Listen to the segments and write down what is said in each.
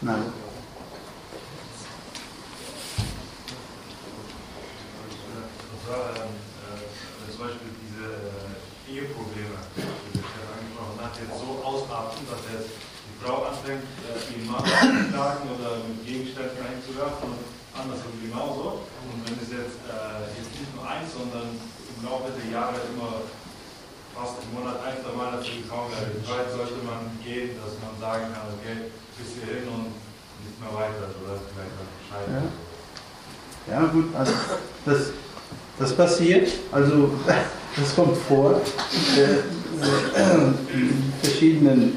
Nein. Zum Beispiel diese Eheprobleme, die ich ja angesprochen habe, jetzt so ausarten, dass jetzt die Frau anfängt, ihren Mann zu schlagen oder mit Gegenständen einzuwerfen und andersrum genauso. Und wenn es jetzt nicht nur eins, sondern im Laufe der Jahre immer fast im Monat ein, zwei Mal dazu gekommen wäre, wie weit sollte man gehen, dass man sagen kann, okay, bis hierhin und nicht mehr weiter oder vielleicht mal scheiden. Ja gut, also das passiert, also das kommt vor in verschiedenen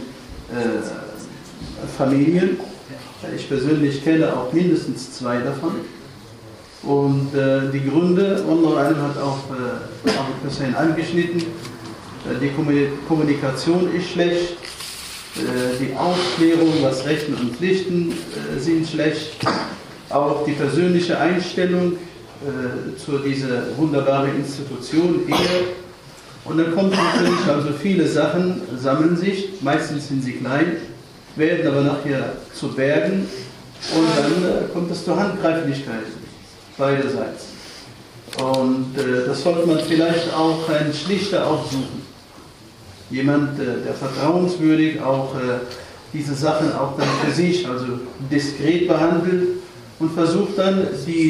Familien. Ich persönlich kenne auch mindestens 2 davon. Und die Gründe, unter anderem hat auch Abu Hussein angeschnitten, die Kommunikation ist schlecht, die Aufklärung, was Rechten und Pflichten sind schlecht, auch die persönliche Einstellung zu dieser wunderbaren Institution Ehe. Und dann kommt natürlich, also viele Sachen sammeln sich, meistens sind sie klein, werden aber nachher zu Bergen und dann kommt es zur Handgreiflichkeit beiderseits. Und das sollte man vielleicht auch einen Schlichter aufsuchen. Jemand, der vertrauenswürdig auch diese Sachen auch dann für sich, also diskret behandelt und versucht dann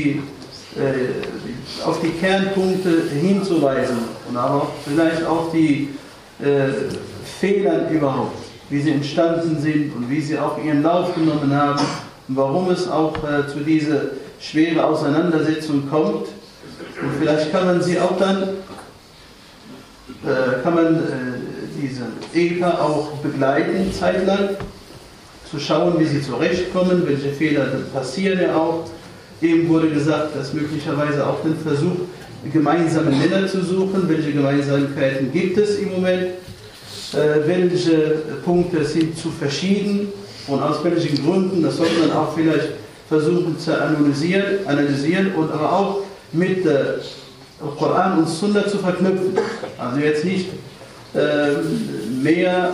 auf die Kernpunkte hinzuweisen und aber auch vielleicht auch die Fehler überhaupt, wie sie entstanden sind und wie sie auch ihren Lauf genommen haben und warum es auch zu dieser schweren Auseinandersetzung kommt. Und vielleicht kann man sie auch dann, diese Ehepaar auch begleiten, zeitlang, zu schauen, wie sie zurechtkommen, welche Fehler passieren ja auch. Eben wurde gesagt, dass möglicherweise auch den Versuch, gemeinsame Nenner zu suchen, welche Gemeinsamkeiten gibt es im Moment, welche Punkte sind zu verschieden und aus welchen Gründen, das sollte man auch vielleicht versuchen zu analysieren und aber auch mit Koran und Sunna zu verknüpfen. Also jetzt nicht mehr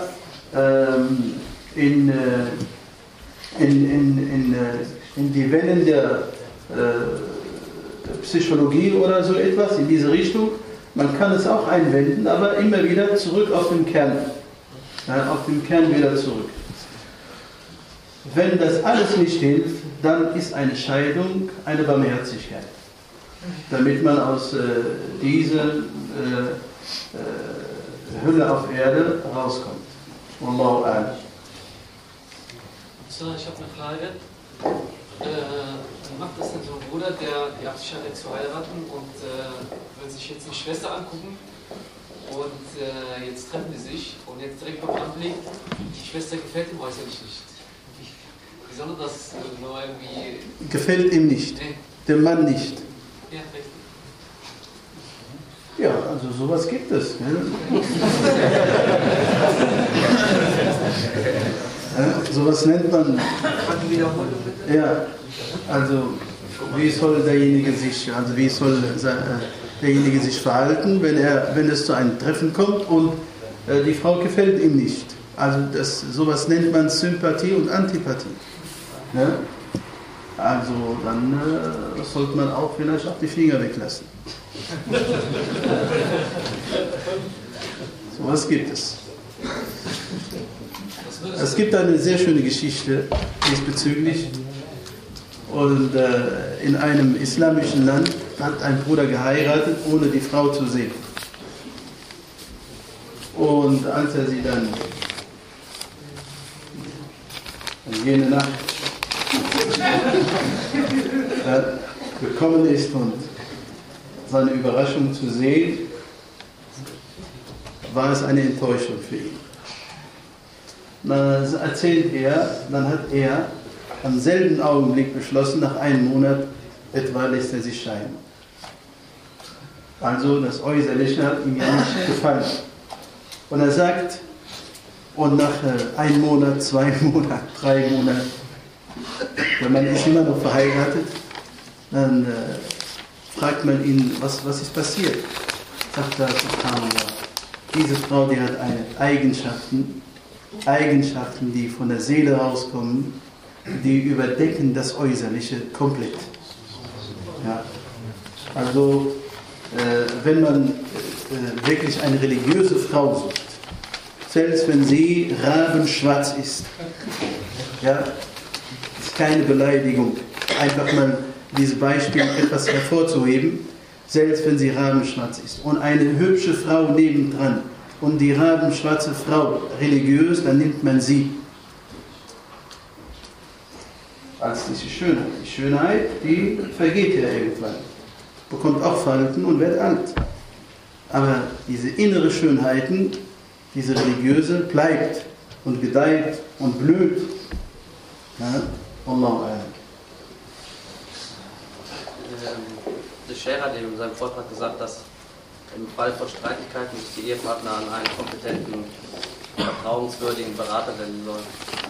in die Wellen der Psychologie oder so etwas, in diese Richtung. Man kann es auch einwenden, aber immer wieder zurück auf den Kern. Auf den Kern wieder zurück. Wenn das alles nicht hilft, dann ist eine Scheidung eine Barmherzigkeit. Damit man aus dieser Hölle auf Erde rauskommt. Wallahu a'lam. So, ich habe eine Frage. Wie macht das denn so ein Bruder, der die Absicht hat, zu heiraten und will sich jetzt eine Schwester angucken und jetzt treffen die sich und jetzt direkt beim Anblick, die Schwester gefällt ihm äußerlich nicht. Wie soll das nur irgendwie... Gefällt ihm nicht, nee. Dem Mann nicht. Ja, richtig. Ja, also sowas gibt es. Sowas nennt man. Ja, also wie soll derjenige sich verhalten, wenn es zu einem Treffen kommt und die Frau gefällt ihm nicht. Also sowas nennt man Sympathie und Antipathie. Ja? Also dann sollte man auch vielleicht auch die Finger weglassen. Sowas gibt es. Es gibt eine sehr schöne Geschichte diesbezüglich. Und in einem islamischen Land hat ein Bruder geheiratet, ohne die Frau zu sehen. Und als er sie dann jene Nacht gekommen ist und seine Überraschung zu sehen, war es eine Enttäuschung für ihn. Dann erzählt er, dann hat er am selben Augenblick beschlossen, nach einem Monat etwa lässt er sich scheiden. Also das Äußerliche hat ihm ja nicht gefallen. Und er sagt, und nach einem Monat, 2 Monaten, 3 Monaten, wenn man ist immer noch verheiratet, dann fragt man ihn, was ist passiert? Sagt er, diese Frau, die hat Eigenschaften, die von der Seele rauskommen, die überdecken das Äußerliche komplett. Ja. Also, wenn man wirklich eine religiöse Frau sucht, selbst wenn sie rabenschwarz ist, ja, ist keine Beleidigung, einfach mal dieses Beispiel etwas hervorzuheben, selbst wenn sie rabenschwarz ist und eine hübsche Frau nebendran und die rabenschwarze Frau religiös, dann nimmt man sie als diese Schönheit. Die Schönheit, die vergeht ja irgendwann, bekommt auch Falten und wird alt. Aber diese innere Schönheiten, diese religiöse, bleibt und gedeiht und blüht. Ja, Allahu a'lam. Der Sheikh hat in seinem Vortrag gesagt, dass im Fall von Streitigkeiten sich die Ehepartner an einen kompetenten, vertrauenswürdigen Berater wenden sollen.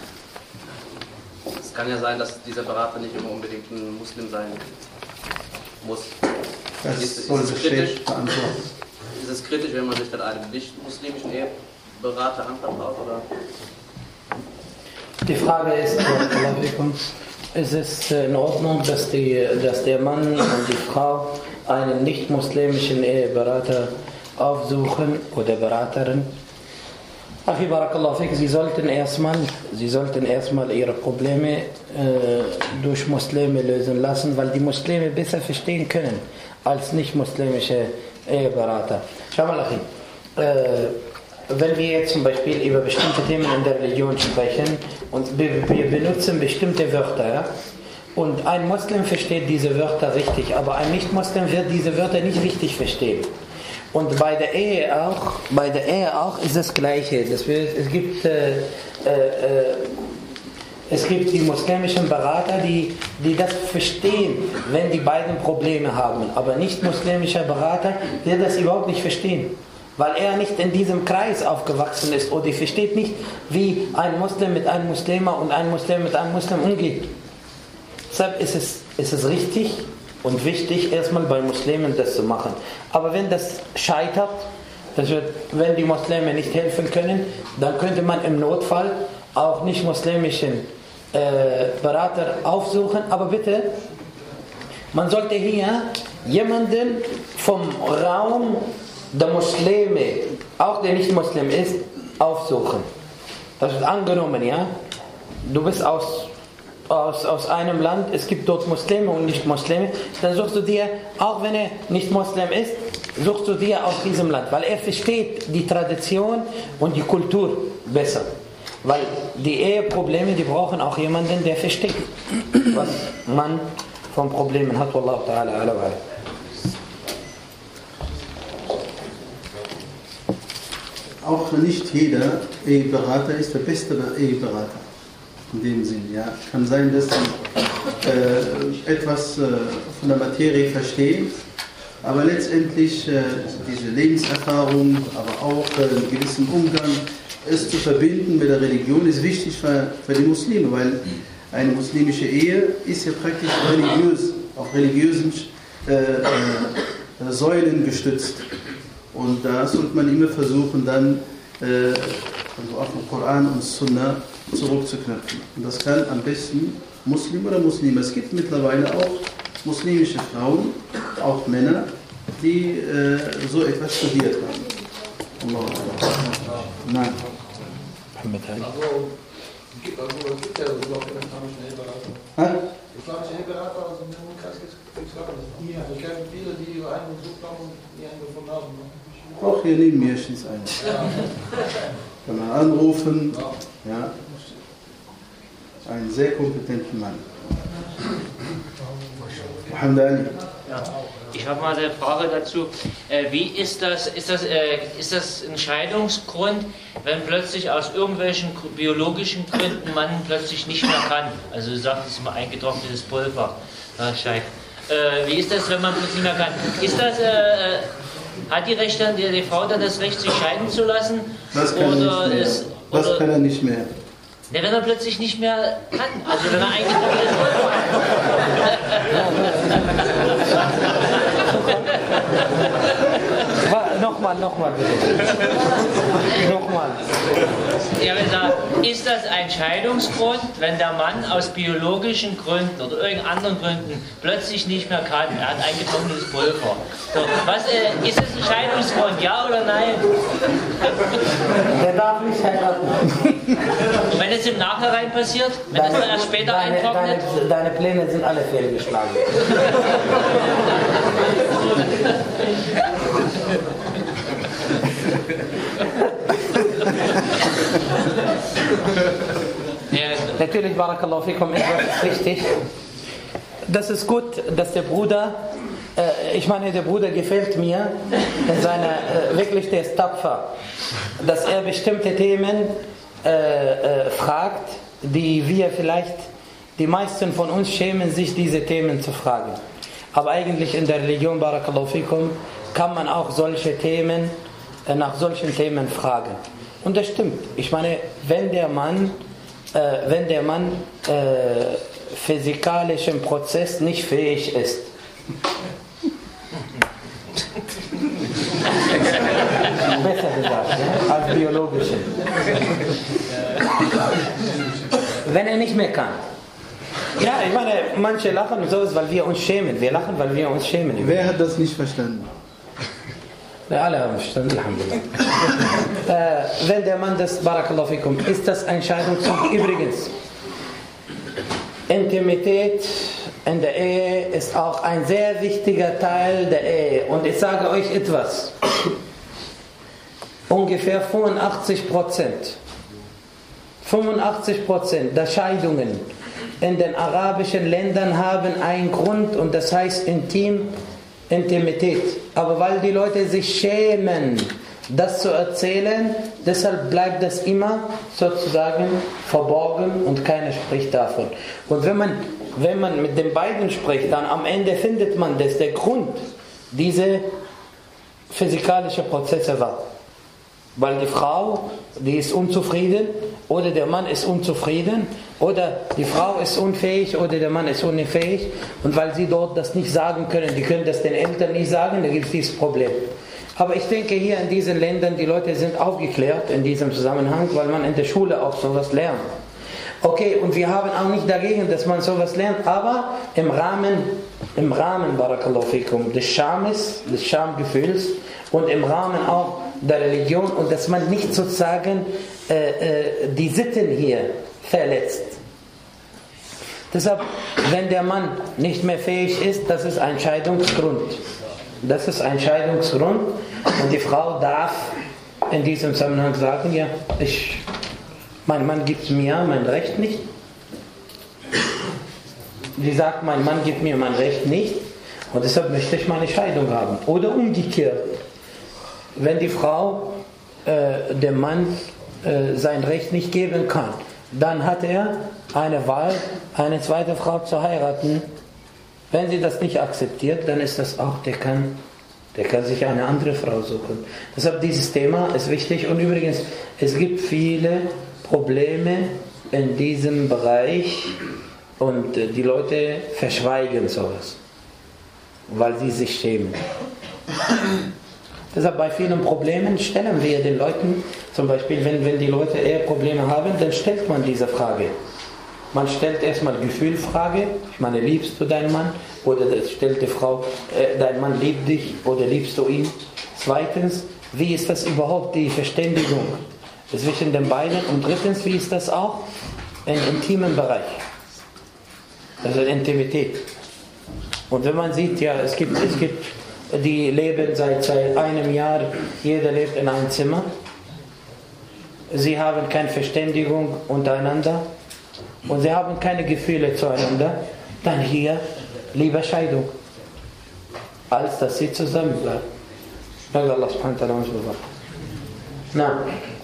Es kann ja sein, dass dieser Berater nicht immer unbedingt ein Muslim sein muss. Das soll der Sheikh beantworten. Ist es kritisch, wenn man sich dann einem nicht-muslimischen Eheberater anvertraut? Oder? Die Frage ist, ist es in Ordnung, dass der Mann und die Frau einen nicht-muslimischen Eheberater aufsuchen oder Beraterin? Achi Barakallahu fik, Sie sollten erstmal Ihre Probleme durch Muslime lösen lassen, weil die Muslime besser verstehen können als nicht-muslimische Eheberater. Schau mal, Achi, wenn wir jetzt zum Beispiel über bestimmte Themen in der Religion sprechen und wir benutzen bestimmte Wörter, ja? Und ein Muslim versteht diese Wörter richtig, aber ein Nicht-Muslim wird diese Wörter nicht richtig verstehen. Und bei der Ehe auch ist das Gleiche. Es gibt die muslimischen Berater, die das verstehen, wenn die beiden Probleme haben. Aber nicht-muslimischer Berater wird das überhaupt nicht verstehen, weil er nicht in diesem Kreis aufgewachsen ist oder versteht nicht, wie ein Muslim mit einem Muslimer und ein Muslim mit einem Muslim umgeht. Deshalb ist es richtig und wichtig, erstmal bei Muslimen das zu machen. Aber wenn das scheitert, wenn die Muslime nicht helfen können, dann könnte man im Notfall auch nicht-muslimischen Berater aufsuchen. Aber bitte, man sollte hier jemanden vom Raum der Muslime, auch der nicht Muslim ist, aufsuchen. Das ist angenommen, ja. Du bist aus einem Land, es gibt dort Muslime und Nicht-Muslime, dann suchst du dir, auch wenn er nicht Muslim ist, suchst du dir aus diesem Land, weil er versteht die Tradition und die Kultur besser. Weil die Eheprobleme, die brauchen auch jemanden, der versteht, was man von Problemen hat. Wallahu ta'ala ala wa ala. Auch nicht jeder Eheberater ist der beste Eheberater. In dem Sinn, ja. Kann sein, dass sie etwas von der Materie verstehen, aber letztendlich diese Lebenserfahrung, aber auch einen gewissen Umgang, es zu verbinden mit der Religion, ist wichtig für die Muslime, weil eine muslimische Ehe ist ja praktisch religiös, auf religiösen Säulen gestützt. Und da sollte man immer versuchen, dann also auf den Koran und Sunna zurückzuknüpfen. Und das kann am besten Muslim oder Muslime. Es gibt mittlerweile auch muslimische Frauen, auch Männer, die so etwas studiert haben. Nein. Also, es gibt ja sogar keine islamischen Eheberater. Islamische Eheberater, also in dem Kreis gibt es gar nicht. Also ich kenne viele, die einen gesucht haben und die einen gefunden haben. Auch hier neben mir schießt einer. Kann man anrufen. Ja. Ein sehr kompetenter Mann. Muhammad Ali. Ja. Ich habe mal eine Frage dazu. Wie ist das ein Scheidungsgrund, wenn plötzlich aus irgendwelchen biologischen Gründen man plötzlich nicht mehr kann? Also du sagtest mal eingetrocknetes Pulver, Scheich. Wie ist das, wenn man plötzlich nicht mehr kann? Ist das, hat die Frau dann das Recht, sich scheiden zu lassen? Das kann er nicht mehr. Was kann er nicht mehr? Ja, wenn er plötzlich nicht mehr kann, also wenn er eingetrocknetes Pulver hat. Nochmal bitte. Nochmal. Ja, ist das ein Scheidungsgrund, wenn der Mann aus biologischen Gründen oder irgendeinen anderen Gründen plötzlich nicht mehr kann? Er hat eingetrocknetes Pulver. So, ist das ein Scheidungsgrund, ja oder nein? Der darf nicht heiraten. Und wenn es im Nachhinein passiert? Wenn es dann erst später eintrocknet? Deine Pläne sind alle fehlgeschlagen. Natürlich, Barakallahu fikum, ist richtig. Das ist gut, dass der Bruder, der Bruder gefällt mir, wirklich der ist tapfer, dass er bestimmte Themen fragt, die wir vielleicht, die meisten von uns schämen sich, diese Themen zu fragen. Aber eigentlich in der Religion, Barakallahu fikum, kann man auch nach solchen Themen fragen. Und das stimmt. Ich meine, wenn der Mann physikalischen Prozess nicht fähig ist, besser gesagt, ja, als biologischen. Wenn er nicht mehr kann. Ja, ich meine, manche lachen und sowas, weil wir uns schämen. Wir lachen, weil wir uns schämen. Wer hat das nicht verstanden? Ja, alle haben verstanden, Alhamdulillah. Wenn der Mann das, Barakallahu fikum, ist das ein Scheidungsgrund. Übrigens, Intimität in der Ehe ist auch ein sehr wichtiger Teil der Ehe. Und ich sage euch etwas. Ungefähr 85% der Scheidungen in den arabischen Ländern haben einen Grund und das heißt Intimität. Aber weil die Leute sich schämen, das zu erzählen, deshalb bleibt das immer sozusagen verborgen und keiner spricht davon. Und wenn man mit den beiden spricht, dann am Ende findet man, dass der Grund diese physikalische Prozesse war. Weil die Frau, die ist unzufrieden oder der Mann ist unzufrieden oder die Frau ist unfähig oder der Mann ist unfähig und weil sie dort das nicht sagen können, die können das den Eltern nicht sagen, da gibt es dieses Problem. Aber ich denke hier in diesen Ländern, die Leute sind aufgeklärt in diesem Zusammenhang, weil man in der Schule auch sowas lernt. Okay, und wir haben auch nicht dagegen, dass man sowas lernt, aber im Rahmen Barakallahu fikum, des Schames, des Schamgefühls und im Rahmen auch der Religion und dass man nicht sozusagen die Sitten hier verletzt. Deshalb, wenn der Mann nicht mehr fähig ist, das ist ein Scheidungsgrund. Das ist ein Scheidungsgrund und die Frau darf in diesem Zusammenhang sagen, ja, mein Mann gibt mir mein Recht nicht. Sie sagt, mein Mann gibt mir mein Recht nicht und deshalb möchte ich meine Scheidung haben. Oder umgekehrt. Wenn die Frau dem Mann sein Recht nicht geben kann, dann hat er eine Wahl, eine zweite Frau zu heiraten. Wenn sie das nicht akzeptiert, dann ist das auch, der kann sich eine andere Frau suchen. Deshalb dieses Thema ist wichtig und übrigens, es gibt viele Probleme in diesem Bereich und die Leute verschweigen sowas, weil sie sich schämen. Deshalb bei vielen Problemen stellen wir den Leuten, zum Beispiel wenn die Leute eher Probleme haben, dann stellt man diese Frage. Man stellt erstmal Gefühlfrage, ich meine, liebst du deinen Mann? Oder stellt die Frau, dein Mann liebt dich oder liebst du ihn? Zweitens, wie ist das überhaupt die Verständigung zwischen den beiden? Und drittens, wie ist das auch im intimen Bereich? Also Intimität. Und wenn man sieht, ja, es gibt die leben seit einem Jahr, jeder lebt in einem Zimmer. Sie haben keine Verständigung untereinander und sie haben keine Gefühle zueinander. Dann hier lieber Scheidung, als dass sie zusammenbleiben. Möge Allah subhanahu wa ta'ala uns bewahren. Na.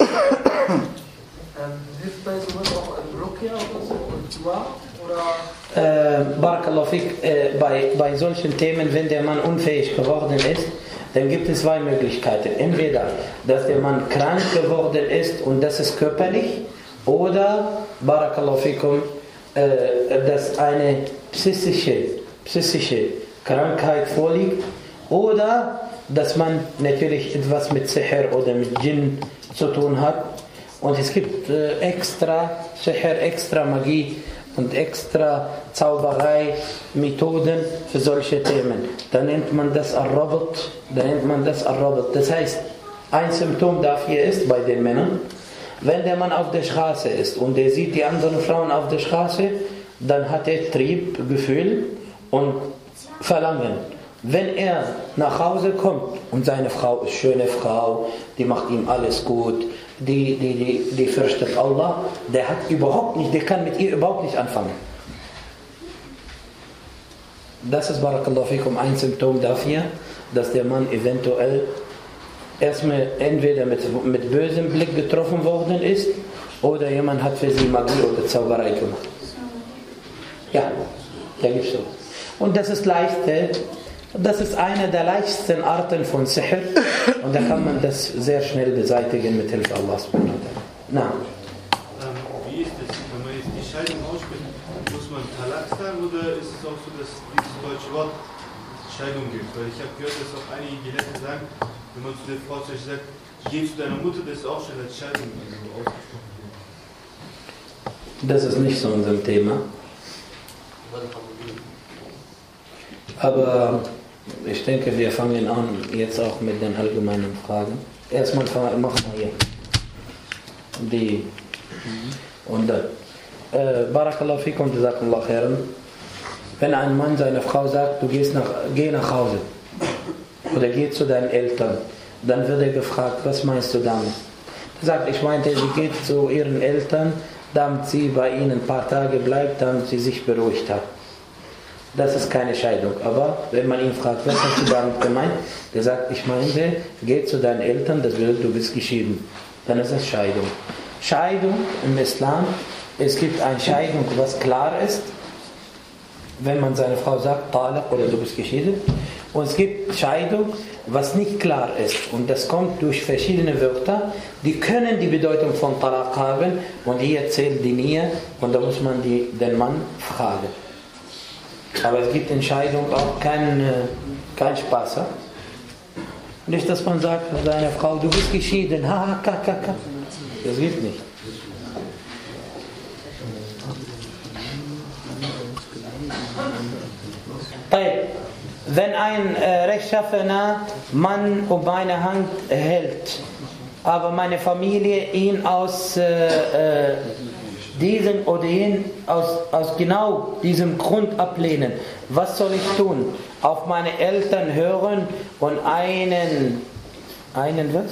Hilft bei sowas auch ein Ruqya oder so? Und Dua? Barakallahu fik, bei solchen Themen, wenn der Mann unfähig geworden ist, dann gibt es zwei Möglichkeiten. Entweder, dass der Mann krank geworden ist und das ist körperlich, oder, Barakallahu fikum, dass eine psychische Krankheit vorliegt, oder dass man natürlich etwas mit Sihr oder mit Djinn zu tun hat. Und es gibt extra Sihr, extra Magie und extra Zauberei-Methoden für solche Themen. Da nennt man das Ar-Rabat. Das heißt, ein Symptom dafür ist bei den Männern, wenn der Mann auf der Straße ist und der sieht die anderen Frauen auf der Straße, dann hat er Trieb, Gefühl und Verlangen. Wenn er nach Hause kommt und seine Frau ist schöne Frau, die macht ihm alles gut, die fürchtet Allah, der kann mit ihr überhaupt nicht anfangen. Das ist, Barakallahu fikum, ein Symptom dafür, dass der Mann eventuell erstmal entweder mit bösem Blick getroffen worden ist oder jemand hat für sie Magie oder Zauberei gemacht. Ja, da gibt es so. Und das ist eine der leichtesten Arten von Sihr und da kann man das sehr schnell beseitigen mit Hilfe Allahs. Wie ist das, wenn man jetzt die Scheidung ausspricht, muss man Talak sagen oder ist es auch so, dass dieses deutsche Wort Scheidung gibt? Weil ich habe gehört, dass auch einige Gelehrte sagen, wenn man zu der Frau zum Beispiel sagt, geh zu deiner Mutter, das ist auch schon als Scheidung ausgesprochen. Das ist nicht so unser Thema. Aber ich denke, wir fangen an jetzt auch mit den allgemeinen Fragen. Erstmal machen wir hier die und dann Barakallahu fikum, jazakallahu khairan. Wenn ein Mann seiner Frau sagt, geh nach Hause oder geh zu deinen Eltern, dann wird er gefragt, was meinst du damit? Er sagt, ich meinte, sie geht zu ihren Eltern, damit sie bei ihnen ein paar Tage bleibt, damit sie sich beruhigt hat. Das ist keine Scheidung. Aber wenn man ihn fragt, was hast du damit gemeint? Der sagt, ich meinte, geh zu deinen Eltern, das bedeutet, du bist geschieden. Dann ist das Scheidung. Scheidung im Islam, es gibt eine Scheidung, was klar ist, wenn man seiner Frau sagt, Talaq oder du bist geschieden. Und es gibt Scheidung, was nicht klar ist. Und das kommt durch verschiedene Wörter, die können die Bedeutung von Talaq haben und hier zählt die Niyyah und da muss man den Mann fragen. Aber es gibt in Scheidung auch kein Spaß. Ja? Nicht, dass man sagt seiner Frau, du bist geschieden, das geht nicht. Wenn ein rechtschaffener Mann um meine Hand hält, aber meine Familie ihn aus diesen oder jenen, aus genau diesem Grund ablehnen, was soll ich tun? Auf meine Eltern hören und einen was?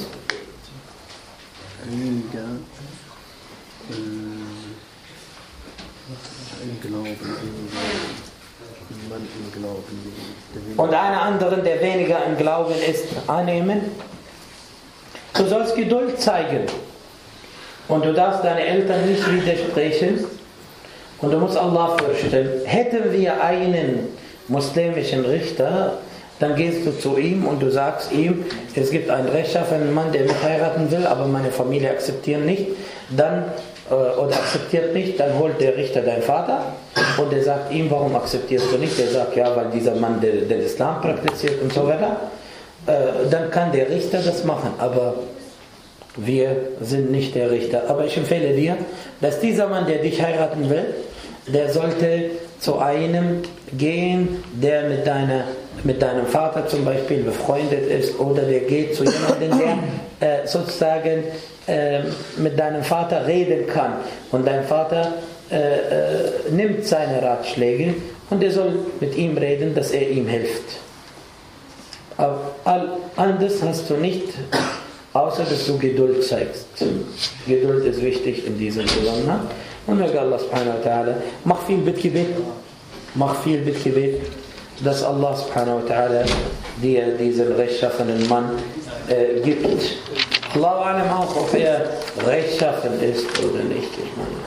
Und einen anderen, der weniger im Glauben ist, annehmen. Du sollst Geduld zeigen. Und du darfst deine Eltern nicht widersprechen. Und du musst Allah fürchten. Hätten wir einen muslimischen Richter, dann gehst du zu ihm und du sagst ihm, es gibt einen rechtschaffenen Mann, der mich heiraten will, aber meine Familie akzeptiert nicht. Oder akzeptiert nicht, dann holt der Richter deinen Vater und der sagt ihm, warum akzeptierst du nicht? Der sagt, ja, weil dieser Mann den Islam praktiziert und so weiter. Dann kann der Richter das machen, aber wir sind nicht der Richter. Aber ich empfehle dir, dass dieser Mann, der dich heiraten will, der sollte zu einem gehen, der mit deinem Vater zum Beispiel befreundet ist, oder der geht zu jemandem, der sozusagen mit deinem Vater reden kann. Und dein Vater nimmt seine Ratschläge und er soll mit ihm reden, dass er ihm hilft. Aber anders hast du nicht, außer dass du Geduld zeigst. Geduld ist wichtig in diesem Zusammenhang. Und möge Allah subhanahu wa ta'ala, mach viel Bittgebet, dass Allah subhanahu wa ta'ala dir diesen rechtschaffenen Mann gibt. Allahu alam auch, ob er rechtschaffen ist oder nicht. Ich meine,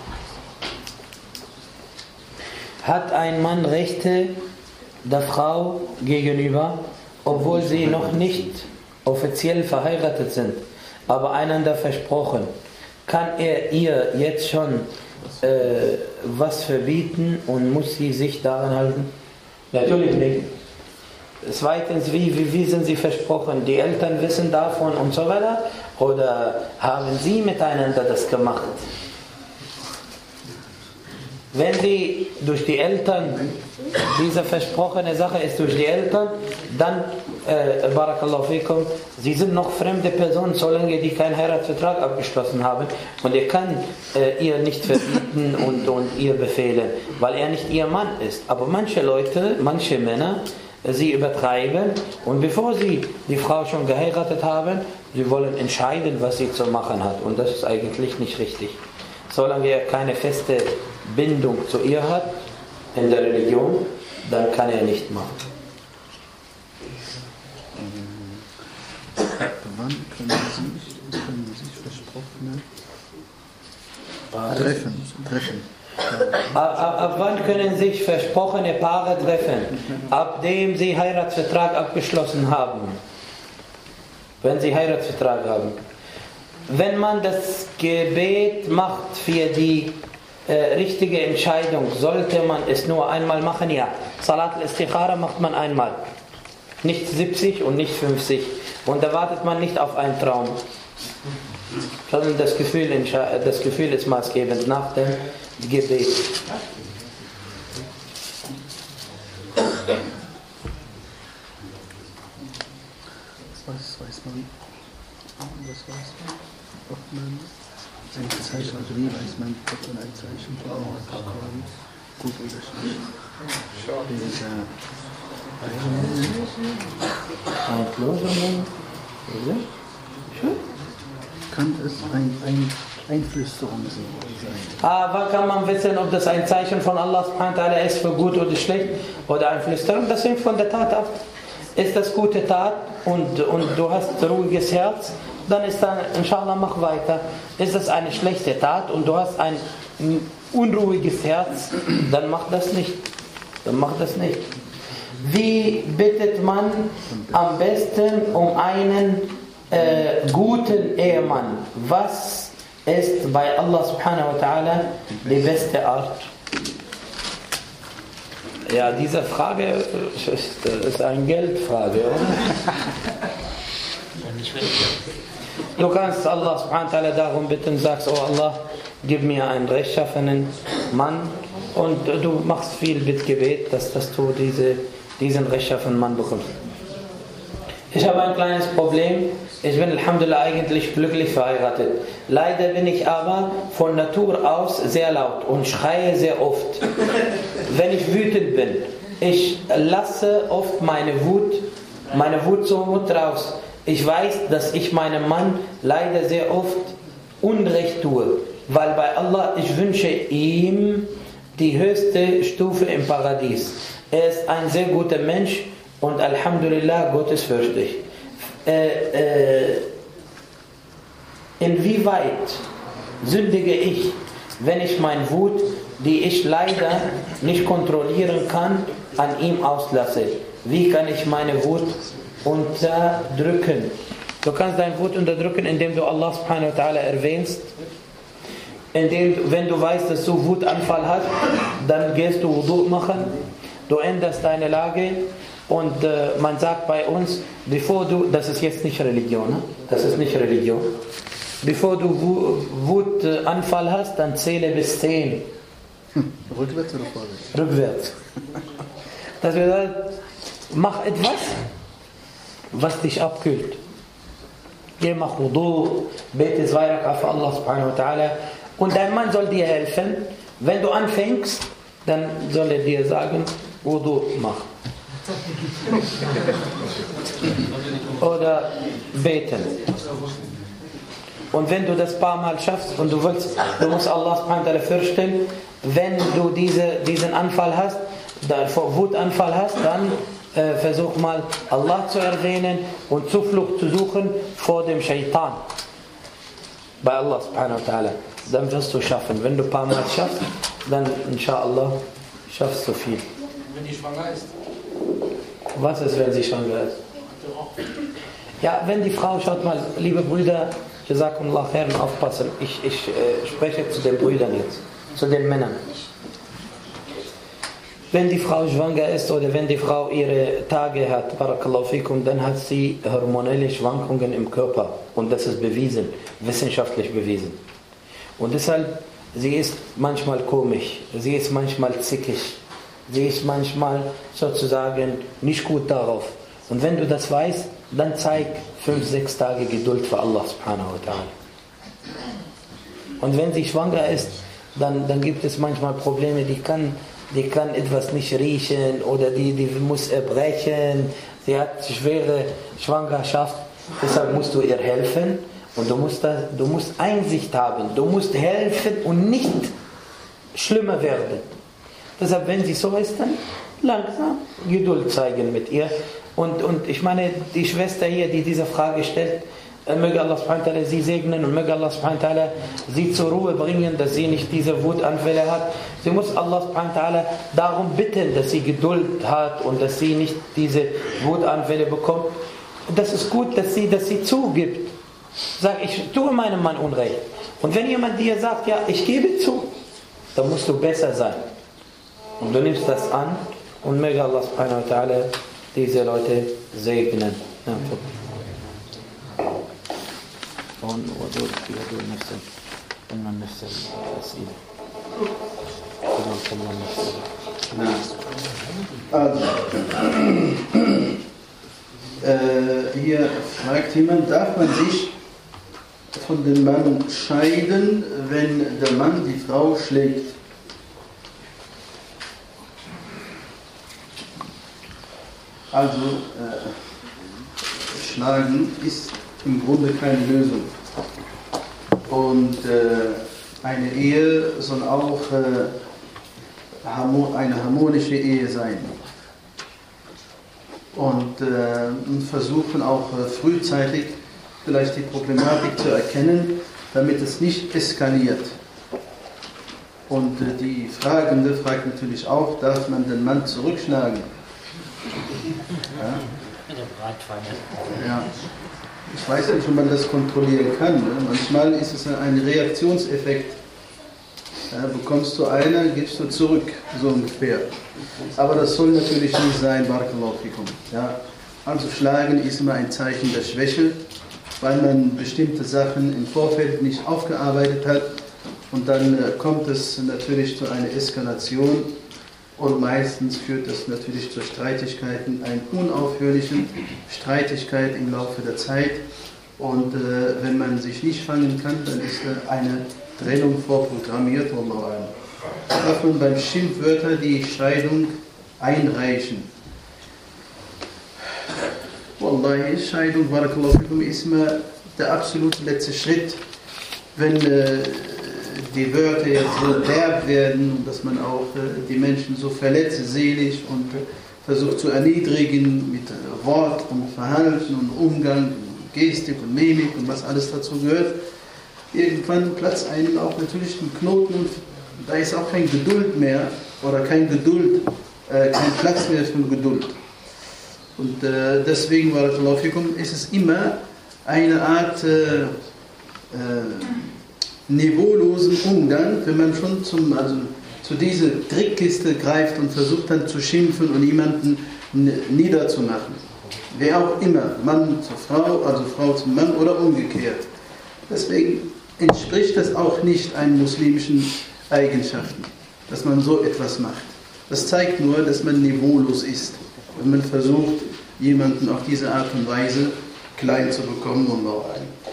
hat ein Mann Rechte der Frau gegenüber, obwohl sie noch nicht offiziell verheiratet sind, aber einander versprochen? Kann er ihr jetzt schon was verbieten und muss sie sich daran halten? Natürlich nicht. Zweitens, wie sind sie versprochen? Die Eltern wissen davon und so weiter? Oder haben sie miteinander das gemacht? Wenn sie durch die Eltern, diese versprochene Sache ist durch die Eltern, dann, Barakallahu fikum, sie sind noch fremde Personen, solange die keinen Heiratsvertrag abgeschlossen haben. Und ihr kann ihr nicht verbieten und ihr befehlen, weil er nicht ihr Mann ist. Aber manche Leute, manche Männer, sie übertreiben und bevor sie die Frau schon geheiratet haben, sie wollen entscheiden, was sie zu machen hat. Und das ist eigentlich nicht richtig. Solange er keine feste Bindung zu ihr hat in der Religion, dann kann er nicht machen. Wann können sich versprochene treffen? Ab wann können sich versprochene Paare treffen? Abdem sie Heiratsvertrag abgeschlossen haben. Wenn sie Heiratsvertrag haben. Wenn man das Gebet macht für die richtige Entscheidung, sollte man es nur einmal machen? Ja. Salat al-Istikhara macht man einmal. Nicht 70 und nicht 50. Und da wartet man nicht auf einen Traum. Sondern das Gefühl ist maßgebend nach dem Gebet. Was weiß man? Ob man ein Zeichen, also wie weiß man, ob man ein Zeichen von Allah gut oder schlecht? Kann es eine Einflüsterung sein? Wann kann man wissen, ob das ein Zeichen von Allah subhanahu wa ta'ala ist für gut oder schlecht? Oder Einflüsterung? Das hängt von der Tat ab. Ist das gute Tat und du hast ruhiges Herz, dann ist dann, inshallah, mach weiter. Ist das eine schlechte Tat und du hast ein unruhiges Herz, dann mach das nicht. Wie bittet man am besten um einen guten Ehemann? Was ist bei Allah subhanahu wa ta'ala die beste Art? Ja, diese Frage ist eine Geldfrage, oder? Du kannst Allah subhanahu wa ta'ala darum bitten, sagst, oh Allah, gib mir einen rechtschaffenen Mann, und du machst viel mit Gebet, dass du diesen rechtschaffenen Mann bekommst. Ich habe ein kleines Problem. Ich bin alhamdulillah eigentlich glücklich verheiratet. Leider bin ich aber von Natur aus sehr laut und schreie sehr oft. Wenn ich wütend bin, ich lasse oft meine Wut zur Mut raus. Ich weiß, dass ich meinem Mann leider sehr oft Unrecht tue, weil bei Allah, ich wünsche ihm die höchste Stufe im Paradies. Er ist ein sehr guter Mensch und alhamdulillah gottesfürchtig. Inwieweit sündige ich, wenn ich meine Wut, die ich leider nicht kontrollieren kann, an ihm auslasse? Wie kann ich meine Wut unterdrücken? Du kannst deine Wut unterdrücken, indem du Allah subhanahu wa ta'ala erwähnst. Wenn du weißt, dass du Wutanfall hast, dann gehst du Wudu machen, du änderst deine Lage und man sagt bei uns, das ist jetzt nicht Religion, ne? Das ist nicht Religion. Bevor du Wutanfall hast, dann zähle bis 10. Rückwärts oder vorwärts? Rückwärts. Das bedeutet, mach etwas, was dich abkühlt. Geh, mach Wudu, bete 2 Rak'a für Allah subhanahu wa ta'ala. Und dein Mann soll dir helfen. Wenn du anfängst, dann soll er dir sagen, Wudu mach. Oder beten. Und wenn du das paar Mal schaffst und du musst Allah subhanahu wa ta'ala fürchten, wenn du diesen Anfall hast, Wutanfall hast, dann versuch mal Allah zu erwähnen und Zuflucht zu suchen vor dem Shaitan. Bei Allah subhanahu wa ta'ala. Dann wirst du schaffen. Wenn du ein paar Mal schaffst, dann inshallah schaffst du viel. Wenn die schwanger ist? Was ist, wenn sie schwanger ist? Ja, wenn die Frau, schaut mal, liebe Brüder, Jazakumullah khairan, aufpassen. Ich spreche zu den Brüdern jetzt, zu den Männern. Wenn die Frau schwanger ist oder wenn die Frau ihre Tage hat, barakallahu fikum, dann hat sie hormonelle Schwankungen im Körper. Und das ist bewiesen, wissenschaftlich bewiesen. Und deshalb, sie ist manchmal komisch, sie ist manchmal zickig, sie ist manchmal sozusagen nicht gut darauf. Und wenn du das weißt, dann zeig 5-6 Tage Geduld für Allah subhanahu wa ta'ala. Und wenn sie schwanger ist, dann gibt es manchmal Probleme, die kann etwas nicht riechen oder die muss erbrechen, sie hat schwere Schwangerschaft, deshalb musst du ihr helfen und du musst Einsicht haben, du musst helfen und nicht schlimmer werden. Deshalb, wenn sie so ist, dann langsam Geduld zeigen mit ihr. Und ich meine, die Schwester hier, die diese Frage stellt, möge Allah subhanahu wa ta'ala sie segnen und möge Allah subhanahu wa ta'ala sie zur Ruhe bringen, dass sie nicht diese Wutanfälle hat. Sie muss Allah subhanahu wa ta'ala darum bitten, dass sie Geduld hat und dass sie nicht diese Wutanfälle bekommt. Und das ist gut, dass sie zugibt. Sag, ich tue meinem Mann Unrecht. Und wenn jemand dir sagt, ja, ich gebe zu, dann musst du besser sein. Und du nimmst das an und möge Allah subhanahu wa ta'ala diese Leute segnen. Ja. ودول في هدول نفس قلنا نفس الأسئلة قلنا نفس hier fragt jemand, darf man sich von dem Mann scheiden, wenn der Mann die Frau schlägt? Also, Schlagen ist im Grunde keine Lösung. Und eine Ehe soll auch eine harmonische Ehe sein. Und versuchen auch frühzeitig vielleicht die Problematik zu erkennen, damit es nicht eskaliert. Und die Fragende fragt natürlich auch, darf man den Mann zurückschlagen? Ja. Ja. Ich weiß nicht, ob man das kontrollieren kann. Manchmal ist es ein Reaktionseffekt. Ja, bekommst du einer, gibst du zurück, so ungefähr. Aber das soll natürlich nicht sein, barakallahu fikum. Ja, also Schlagen ist immer ein Zeichen der Schwäche, weil man bestimmte Sachen im Vorfeld nicht aufgearbeitet hat und dann kommt es natürlich zu einer Eskalation und meistens führt das natürlich zu Streitigkeiten, einer unaufhörlichen Streitigkeit im Laufe der Zeit und wenn man sich nicht fangen kann, dann ist eine Trennung vorprogrammiert. Darf man beim Schimpfwörter die Scheidung einreichen? Wallahi, Scheidung, barakallahu fikum, ist immer der absolut letzte Schritt, wenn die Wörter jetzt so derb werden, dass man auch die Menschen so verletzt, seelisch und versucht zu erniedrigen mit Wort und Verhalten und Umgang, Gestik und Mimik und was alles dazu gehört. Irgendwann platzt einem auch natürlich ein Knoten und da ist auch kein Geduld mehr oder kein Platz mehr für Geduld. Und deswegen, barakallahu fikum, ist es immer eine Art niveaulosen Umgang, wenn man schon zu dieser Trickkiste greift und versucht dann zu schimpfen und jemanden niederzumachen. Wer auch immer, Mann zur Frau, also Frau zum Mann oder umgekehrt. Deswegen entspricht das auch nicht einen muslimischen Eigenschaften, dass man so etwas macht. Das zeigt nur, dass man niveaulos ist, wenn man versucht, jemanden auf diese Art und Weise klein zu bekommen und auch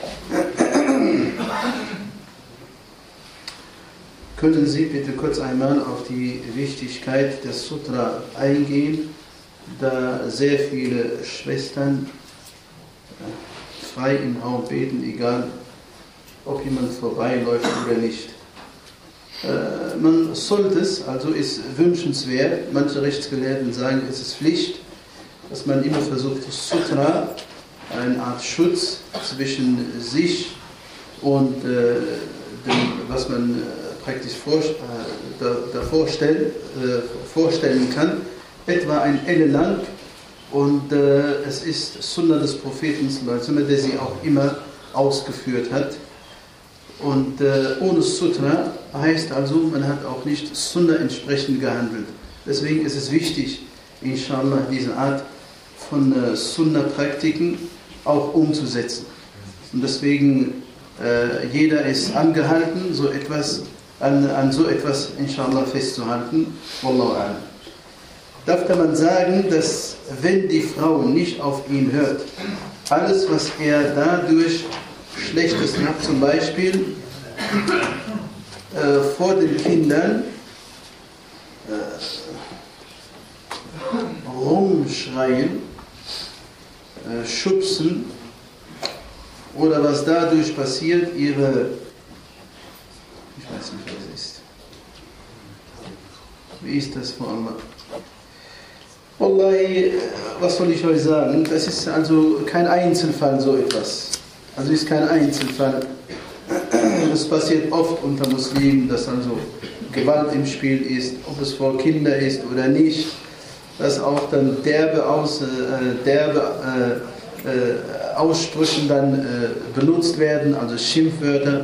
Können Sie bitte kurz einmal auf die Wichtigkeit des Sutra eingehen, da sehr viele Schwestern frei im Raum beten, egal ob jemand vorbeiläuft oder nicht. Man sollte es, also ist wünschenswert, manche Rechtsgelehrten sagen, es ist Pflicht, dass man immer versucht, das Sutra, eine Art Schutz zwischen sich und dem, was man praktisch vorstellen kann, etwa ein Elle lang, und es ist Sunna des Propheten, der sie auch immer ausgeführt hat. Und ohne Sutra heißt also, man hat auch nicht Sunna entsprechend gehandelt. Deswegen ist es wichtig, inshallah, diese Art von Sunna-Praktiken auch umzusetzen. Und deswegen jeder ist angehalten, so etwas, an so etwas inshallah festzuhalten. Wallahu a'lam. Darf man sagen, dass wenn die Frau nicht auf ihn hört, alles was er dadurch Schlechtes macht, zum Beispiel vor den Kindern rumschreien, schubsen, oder was dadurch passiert, ich weiß nicht, was es ist. Wie ist das vor Allah? Wallahi, was soll ich euch sagen? Das ist also kein Einzelfall, so etwas. Also ist kein Einzelfall. Das passiert oft unter Muslimen, dass also Gewalt im Spiel ist, ob es vor Kindern ist oder nicht, dass auch dann derbe Aussprüchen dann benutzt werden, also Schimpfwörter.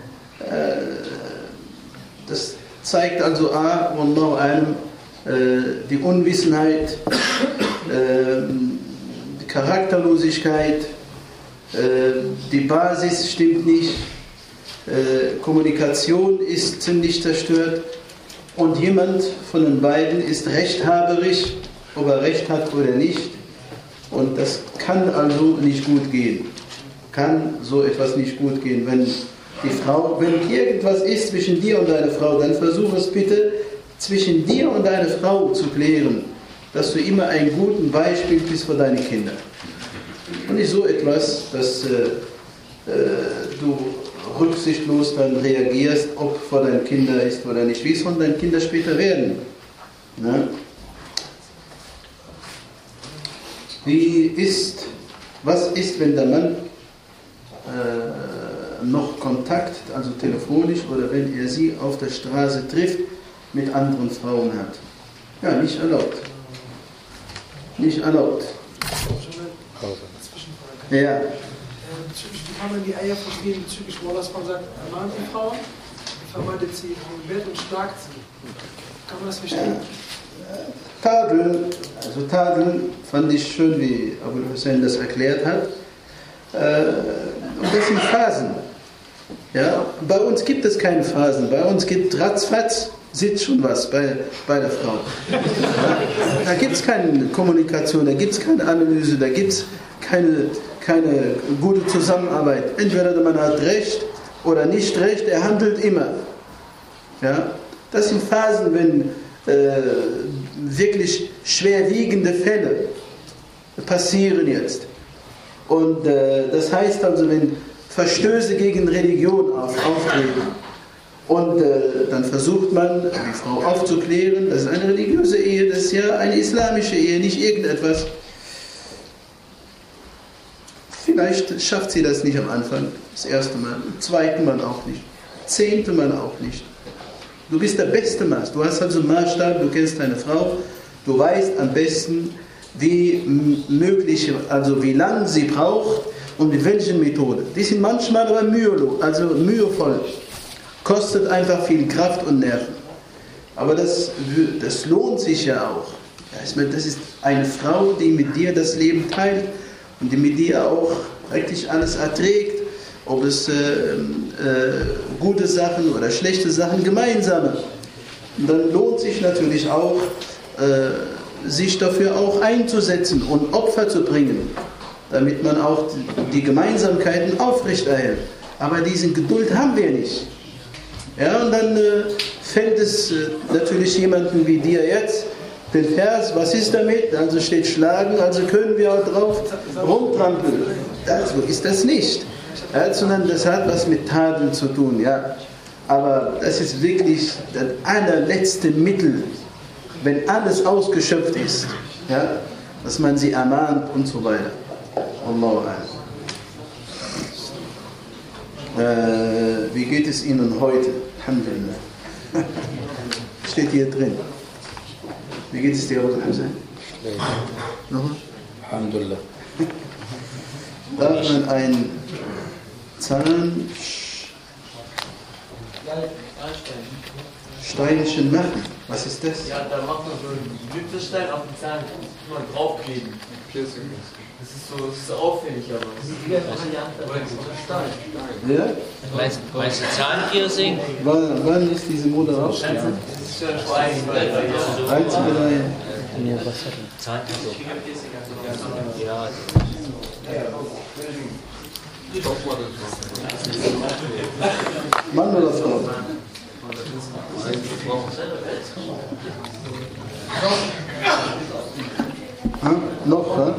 Das zeigt also wallahu a'lam, die Unwissenheit, die Charakterlosigkeit, die Basis stimmt nicht, Kommunikation ist ziemlich zerstört und jemand von den beiden ist rechthaberisch, ob er Recht hat oder nicht. Und das kann also nicht gut gehen. Kann so etwas nicht gut gehen. Wenn irgendwas ist zwischen dir und deiner Frau, dann versuch es bitte zwischen dir und deiner Frau zu klären, dass du immer ein gutes Beispiel bist für deine Kinder. Und nicht so etwas, dass du rücksichtslos dann reagierst, ob vor deinen Kindern ist oder nicht. Wie sollen deine Kinder später werden? Ne? Was ist, wenn der Mann noch Kontakt, also telefonisch oder wenn er sie auf der Straße trifft, mit anderen Frauen hat? Ja, nicht erlaubt. Nicht erlaubt. Ja. Wie kann man die Eier verstehen bezüglich, wo das man sagt, ermahnt die Frau, vermeidet sie im Bett und schlagt sie. Kann man das verstehen? Tadeln, also Tadeln fand ich schön, wie Abu Hussein das erklärt hat. Und das sind Phasen. Ja, bei uns gibt es keine Phasen. Bei uns gibt ratzfatz, sitzt schon was bei der Frau. Da gibt es keine Kommunikation, da gibt es keine Analyse, da gibt es keine gute Zusammenarbeit. Entweder man hat Recht oder nicht Recht, er handelt immer. Ja? Das sind Phasen, wenn wirklich schwerwiegende Fälle passieren jetzt. Und das heißt also, wenn Verstöße gegen Religion auftreten und dann versucht man, die Frau aufzuklären, das ist eine religiöse Ehe, das ist ja eine islamische Ehe, nicht irgendetwas. Vielleicht schafft sie das nicht am Anfang, das erste Mal, am zweiten Mal auch nicht, 10. Mal auch nicht. Du bist der beste Maß, du hast also einen Maßstab, du kennst deine Frau, du weißt am besten, wie lange sie braucht und mit welchen Methoden. Die sind manchmal aber mühevoll, kostet einfach viel Kraft und Nerven. Aber das lohnt sich ja auch. Das ist eine Frau, die mit dir das Leben teilt und die mit dir auch eigentlich alles erträgt, ob es gute Sachen oder schlechte Sachen gemeinsame. Und dann lohnt sich natürlich auch, sich dafür auch einzusetzen und Opfer zu bringen, damit man auch die Gemeinsamkeiten aufrechterhält. Aber diese Geduld haben wir nicht. Ja, und dann fällt es natürlich jemanden wie dir jetzt, den Vers, was ist damit? Also steht schlagen, also können wir auch drauf rumtrampeln. Also ist das nicht. Ja, sondern das hat was mit Tadeln zu tun. Ja. Aber das ist wirklich das allerletzte Mittel, wenn alles ausgeschöpft ist, ja, dass man sie ermahnt und so weiter. Allahu a'lam. Wie geht es Ihnen heute? Alhamdulillah. Steht hier drin. Wie geht es dir heute? Nochmal? Alhamdulillah. Darf man ein Steinchen machen. Was ist das? Ja, da macht man so einen Glitterstein auf den Zahn, kann man draufkleben. Das ist so auffällig, aber das ist wieder eine Variante. Aber Stein. Ja? Meinst du Zahnpiercing? Wann ist diese Mode raus? Das ist schon vor Einzelbein. Zahnpiercing. Ja. Mann oder Frau? Noch, ne?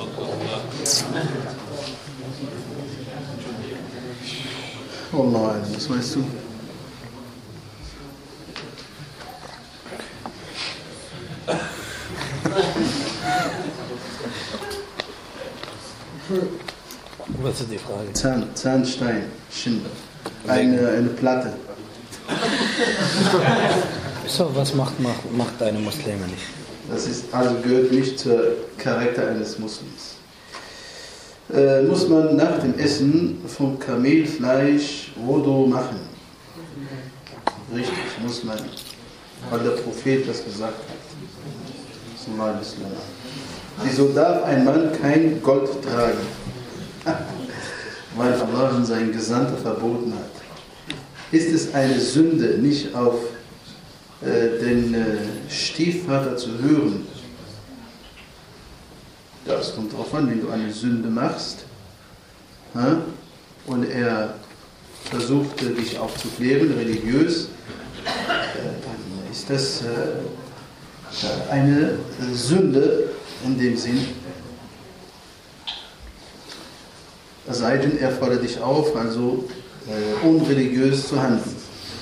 Oh nein, was weißt du? Was ist die Frage? Zahnstein, eine Platte. So, was macht eine Muslime nicht? Das ist also gehört nicht zum Charakter eines Muslims. Muss man nach dem Essen vom Kamelfleisch Wudu machen? Richtig, muss man, weil der Prophet das gesagt hat. Wieso darf ein Mann kein Gold tragen? Weil Allah sein Gesandter verboten hat. Ist es eine Sünde, nicht auf den Stiefvater zu hören? Das kommt darauf an, wenn du eine Sünde machst und er versucht, dich aufzuklären, religiös, dann ist das eine Sünde in dem Sinn. Es sei denn, er fordert dich auf, also unreligiös zu handeln.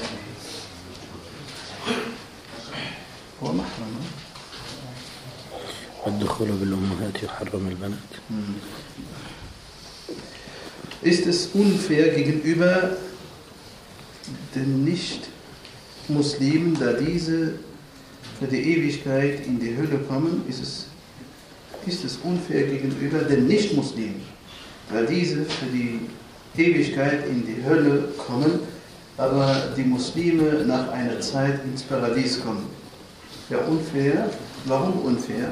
Ist es unfair gegenüber den Nicht-Muslimen, da diese für die Ewigkeit in die Hölle kommen? Ist es unfair gegenüber den Nicht-Muslimen, da diese für die Ewigkeit in die Hölle kommen, aber die Muslime nach einer Zeit ins Paradies kommen? Ja, unfair. Warum unfair?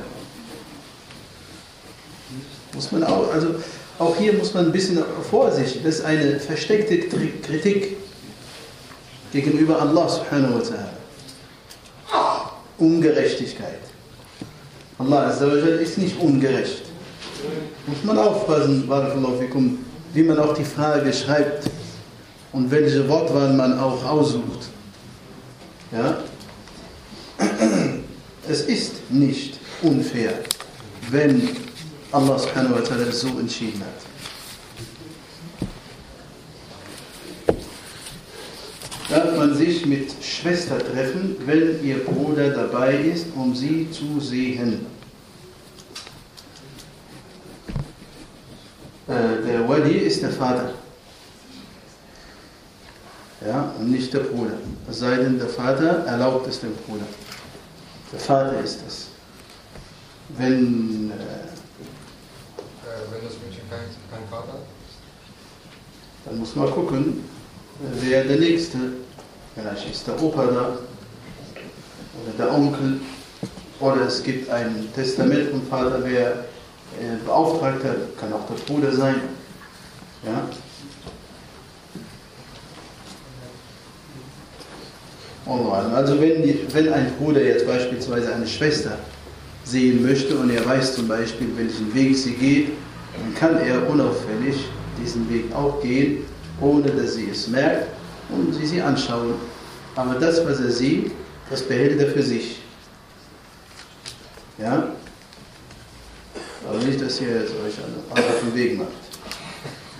Muss man auch hier muss man ein bisschen vorsichtig. Das ist eine versteckte Kritik gegenüber Allah subhanahu wa ta'ala. Ungerechtigkeit. Allah azza wa jal ist nicht ungerecht. Muss man aufpassen, barakallahu fikum, wie man auch die Frage schreibt und welche Wortwahl man auch aussucht. Ja? Es ist nicht unfair, wenn Allah subhanahu wa ta'ala so entschieden hat. Darf man sich mit Schwester treffen, wenn ihr Bruder dabei ist, um sie zu sehen? Der Wali ist der Vater. Ja, und nicht der Bruder. Es sei denn, der Vater erlaubt es dem Bruder. Der Vater ist es. Wenn das Mädchen kein Vater hat? Dann muss man gucken, wer der Nächste. Vielleicht ist der Opa da oder der Onkel. Oder es gibt ein Testament vom Vater, wer beauftragt hat, kann auch der Bruder sein. Ja? Also wenn ein Bruder jetzt beispielsweise eine Schwester sehen möchte und er weiß zum Beispiel, welchen Weg sie geht, dann kann er unauffällig diesen Weg auch gehen, ohne dass sie es merkt und sie anschauen. Aber das, was er sieht, das behält er für sich. Ja? Aber nicht, dass ihr euch alle auf den Weg macht.